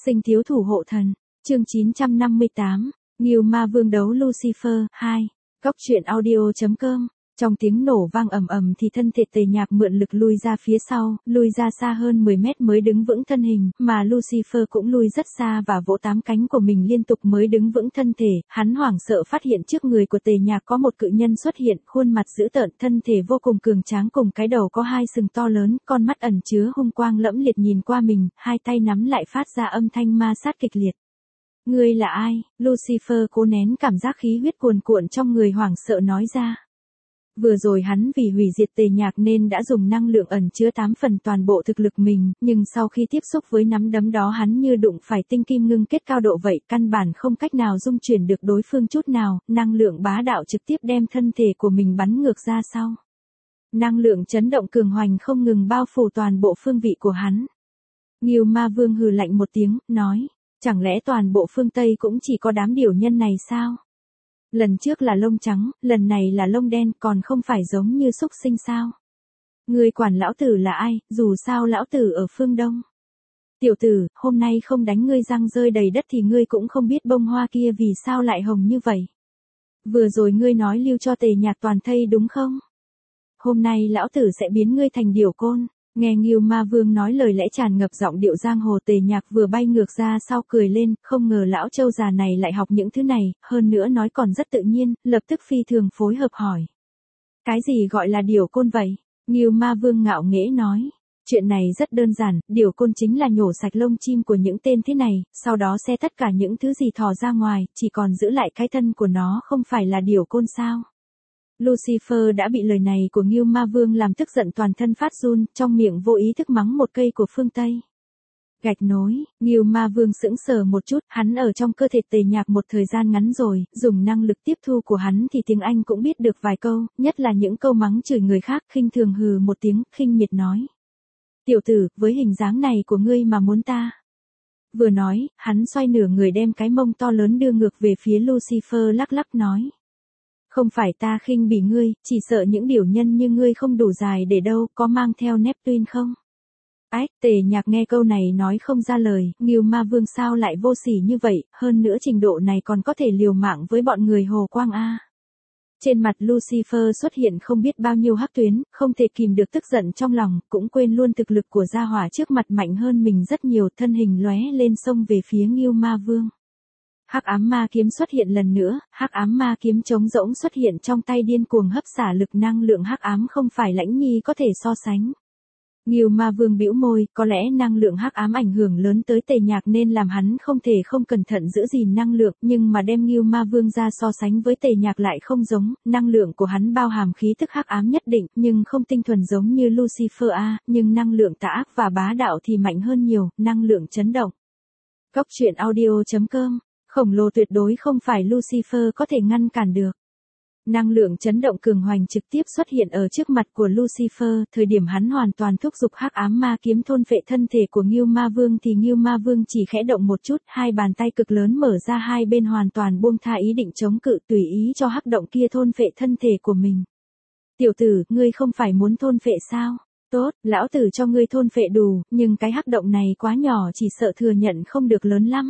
Sinh thiếu thủ hộ thần, chương 958, Ngưu Ma Vương đấu Lucifer, 2, Cóc truyện audio.com. Trong tiếng nổ vang ầm ầm thì thân thể Tề Nhạc mượn lực lui ra phía sau, lui ra xa hơn 10 mét mới đứng vững thân hình, mà Lucifer cũng lui rất xa và vỗ tám cánh của mình liên tục mới đứng vững thân thể. Hắn hoảng sợ phát hiện trước người của Tề Nhạc có một cự nhân xuất hiện, khuôn mặt dữ tợn, thân thể vô cùng cường tráng cùng cái đầu có hai sừng to lớn, con mắt ẩn chứa hung quang lẫm liệt nhìn qua mình, hai tay nắm lại phát ra âm thanh ma sát kịch liệt. Ngươi là ai? Lucifer cố nén cảm giác khí huyết cuồn cuộn trong người hoảng sợ nói ra. Vừa rồi hắn vì hủy diệt Tề Nhạc nên đã dùng năng lượng ẩn chứa 8 phần toàn bộ thực lực mình, nhưng sau khi tiếp xúc với nắm đấm đó hắn như đụng phải tinh kim ngưng kết cao độ vậy, căn bản không cách nào dung chuyển được đối phương chút nào, năng lượng bá đạo trực tiếp đem thân thể của mình bắn ngược ra sau. Năng lượng chấn động cường hoành không ngừng bao phủ toàn bộ phương vị của hắn. Ngưu Ma Vương hừ lạnh một tiếng, nói, chẳng lẽ toàn bộ phương Tây cũng chỉ có đám điểu nhân này sao? Lần trước là lông trắng, lần này là lông đen, còn không phải giống như súc sinh sao? Ngươi quản lão tử là ai, dù sao lão tử ở phương Đông. Tiểu tử, hôm nay không đánh ngươi răng rơi đầy đất thì ngươi cũng không biết bông hoa kia vì sao lại hồng như vậy. Vừa rồi ngươi nói lưu cho Tề Nhạc toàn thây đúng không? Hôm nay lão tử sẽ biến ngươi thành điểu côn. Nghe Ngưu Ma Vương nói lời lẽ tràn ngập giọng điệu giang hồ, Tề Nhạc vừa bay ngược ra sau cười lên, không ngờ lão trâu già này lại học những thứ này, hơn nữa nói còn rất tự nhiên, lập tức phi thường phối hợp hỏi. Cái gì gọi là điểu côn vậy? Ngưu Ma Vương ngạo nghễ nói. Chuyện này rất đơn giản, điểu côn chính là nhổ sạch lông chim của những tên thế này, sau đó xe tất cả những thứ gì thò ra ngoài, chỉ còn giữ lại cái thân của nó, không phải là điểu côn sao? Lucifer đã bị lời này của Ngưu Ma Vương làm tức giận toàn thân phát run, trong miệng vô ý thức mắng một cây của phương Tây. Gạch nối, Ngưu Ma Vương sững sờ một chút, hắn ở trong cơ thể Tề Nhạc một thời gian ngắn rồi, dùng năng lực tiếp thu của hắn thì tiếng Anh cũng biết được vài câu, nhất là những câu mắng chửi người khác, khinh thường hừ một tiếng, khinh miệt nói. Tiểu tử, với hình dáng này của ngươi mà muốn ta. Vừa nói, hắn xoay nửa người đem cái mông to lớn đưa ngược về phía Lucifer lắc lắc nói. Không phải ta khinh bỉ ngươi, chỉ sợ những điểu nhân như ngươi không đủ dài để đâu, có mang theo Neptune không? Ách, Tề Nhạc nghe câu này nói không ra lời, Ngưu Ma Vương sao lại vô sỉ như vậy, hơn nữa trình độ này còn có thể liều mạng với bọn người Hồ Quang A. Trên mặt Lucifer xuất hiện không biết bao nhiêu hắc tuyến, không thể kìm được tức giận trong lòng, cũng quên luôn thực lực của gia hỏa trước mặt mạnh hơn mình rất nhiều, thân hình lóe lên xông về phía Ngưu Ma Vương. Hắc ám ma kiếm xuất hiện lần nữa, hắc ám ma kiếm trống rỗng xuất hiện trong tay điên cuồng hấp xả lực năng lượng hắc ám không phải Lãnh Nhi có thể so sánh. Ngưu Ma Vương bĩu môi, có lẽ năng lượng hắc ám ảnh hưởng lớn tới Tề Nhạc nên làm hắn không thể không cẩn thận giữ gìn năng lượng, nhưng mà đem Ngưu Ma Vương ra so sánh với Tề Nhạc lại không giống, năng lượng của hắn bao hàm khí tức hắc ám nhất định, nhưng không tinh thuần giống như Lucifer A, nhưng năng lượng tà ác và bá đạo thì mạnh hơn nhiều, năng lượng chấn động. Cóc truyện audio.com. Khổng lồ tuyệt đối không phải Lucifer có thể ngăn cản được. Năng lượng chấn động cường hoành trực tiếp xuất hiện ở trước mặt của Lucifer, thời điểm hắn hoàn toàn thúc giục hắc ám ma kiếm thôn phệ thân thể của Ngưu Ma Vương thì Ngưu Ma Vương chỉ khẽ động một chút, hai bàn tay cực lớn mở ra hai bên hoàn toàn buông tha ý định chống cự tùy ý cho hắc động kia thôn phệ thân thể của mình. Tiểu tử, ngươi không phải muốn thôn phệ sao? Tốt, lão tử cho ngươi thôn phệ đủ, nhưng cái hắc động này quá nhỏ chỉ sợ thừa nhận không được lớn lắm.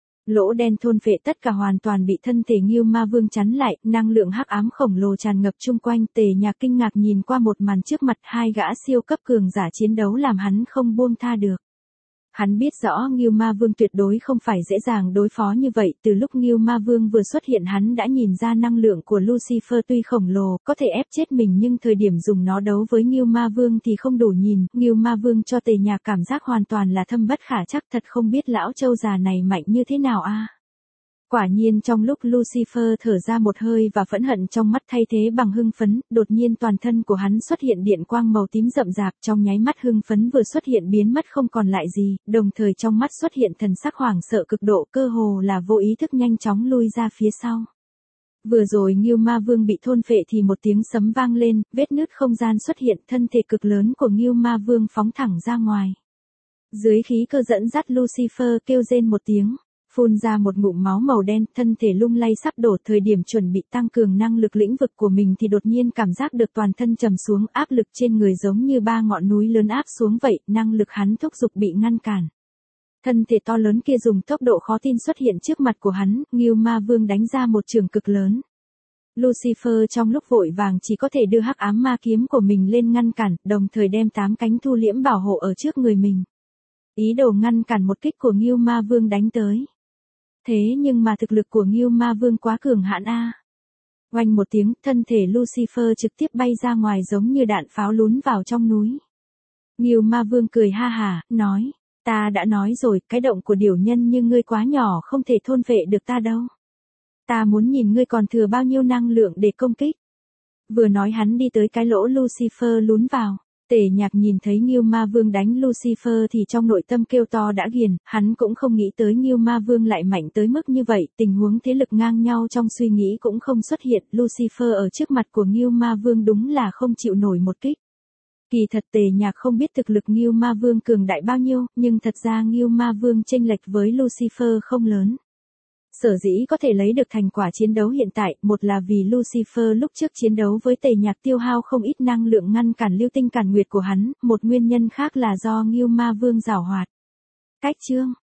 Lỗ đen thôn phệ tất cả hoàn toàn bị thân thể Ngưu Ma Vương chắn lại, năng lượng hắc ám khổng lồ tràn ngập chung quanh, Tề Nhạc kinh ngạc nhìn qua một màn trước mặt, hai gã siêu cấp cường giả chiến đấu làm hắn không buông tha được. Hắn biết rõ Ngưu Ma Vương tuyệt đối không phải dễ dàng đối phó như vậy, từ lúc Ngưu Ma Vương vừa xuất hiện hắn đã nhìn ra năng lượng của Lucifer tuy khổng lồ, có thể ép chết mình nhưng thời điểm dùng nó đấu với Ngưu Ma Vương thì không đủ nhìn, Ngưu Ma Vương cho Tề Nhạc cảm giác hoàn toàn là thâm bất khả trắc, thật không biết lão trâu già này mạnh như thế nào a. Quả nhiên trong lúc Lucifer thở ra một hơi và phẫn hận trong mắt thay thế bằng hưng phấn, đột nhiên toàn thân của hắn xuất hiện điện quang màu tím rậm rạp, trong nháy mắt hưng phấn vừa xuất hiện biến mất không còn lại gì, đồng thời trong mắt xuất hiện thần sắc hoảng sợ cực độ, cơ hồ là vô ý thức nhanh chóng lui ra phía sau. Vừa rồi Ngưu Ma Vương bị thôn phệ thì một tiếng sấm vang lên, vết nứt không gian xuất hiện, thân thể cực lớn của Ngưu Ma Vương phóng thẳng ra ngoài. Dưới khí cơ dẫn dắt Lucifer kêu rên một tiếng. Phun ra một ngụm máu màu đen, thân thể lung lay sắp đổ, thời điểm chuẩn bị tăng cường năng lực lĩnh vực của mình thì đột nhiên cảm giác được toàn thân trầm xuống, áp lực trên người giống như ba ngọn núi lớn áp xuống vậy, năng lực hắn thúc giục bị ngăn cản. Thân thể to lớn kia dùng tốc độ khó tin xuất hiện trước mặt của hắn, Ngưu Ma Vương đánh ra một trường cực lớn. Lucifer trong lúc vội vàng chỉ có thể đưa hắc ám ma kiếm của mình lên ngăn cản, đồng thời đem 8 cánh thu liễm bảo hộ ở trước người mình. Ý đồ ngăn cản một kích của Ngưu Ma Vương đánh tới. Thế nhưng mà thực lực của Ngưu Ma Vương quá cường hãn a. Oanh một tiếng, thân thể Lucifer trực tiếp bay ra ngoài giống như đạn pháo lún vào trong núi. Ngưu Ma Vương cười ha hả, nói, ta đã nói rồi, cái động của điểu nhân như ngươi quá nhỏ không thể thôn phệ được ta đâu. Ta muốn nhìn ngươi còn thừa bao nhiêu năng lượng để công kích. Vừa nói hắn đi tới cái lỗ Lucifer lún vào. Tề Nhạc nhìn thấy Ngưu Ma Vương đánh Lucifer thì trong nội tâm kêu to đã ghiền, hắn cũng không nghĩ tới Ngưu Ma Vương lại mạnh tới mức như vậy, tình huống thế lực ngang nhau trong suy nghĩ cũng không xuất hiện, Lucifer ở trước mặt của Ngưu Ma Vương đúng là không chịu nổi một kích. Kỳ thật Tề Nhạc không biết thực lực Ngưu Ma Vương cường đại bao nhiêu, nhưng thật ra Ngưu Ma Vương chênh lệch với Lucifer không lớn. Sở dĩ có thể lấy được thành quả chiến đấu hiện tại, một là vì Lucifer lúc trước chiến đấu với Tề Nhạc tiêu hao không ít năng lượng ngăn cản lưu tinh cản nguyệt của hắn, một nguyên nhân khác là do Ngưu Ma Vương giảo hoạt. Cách chương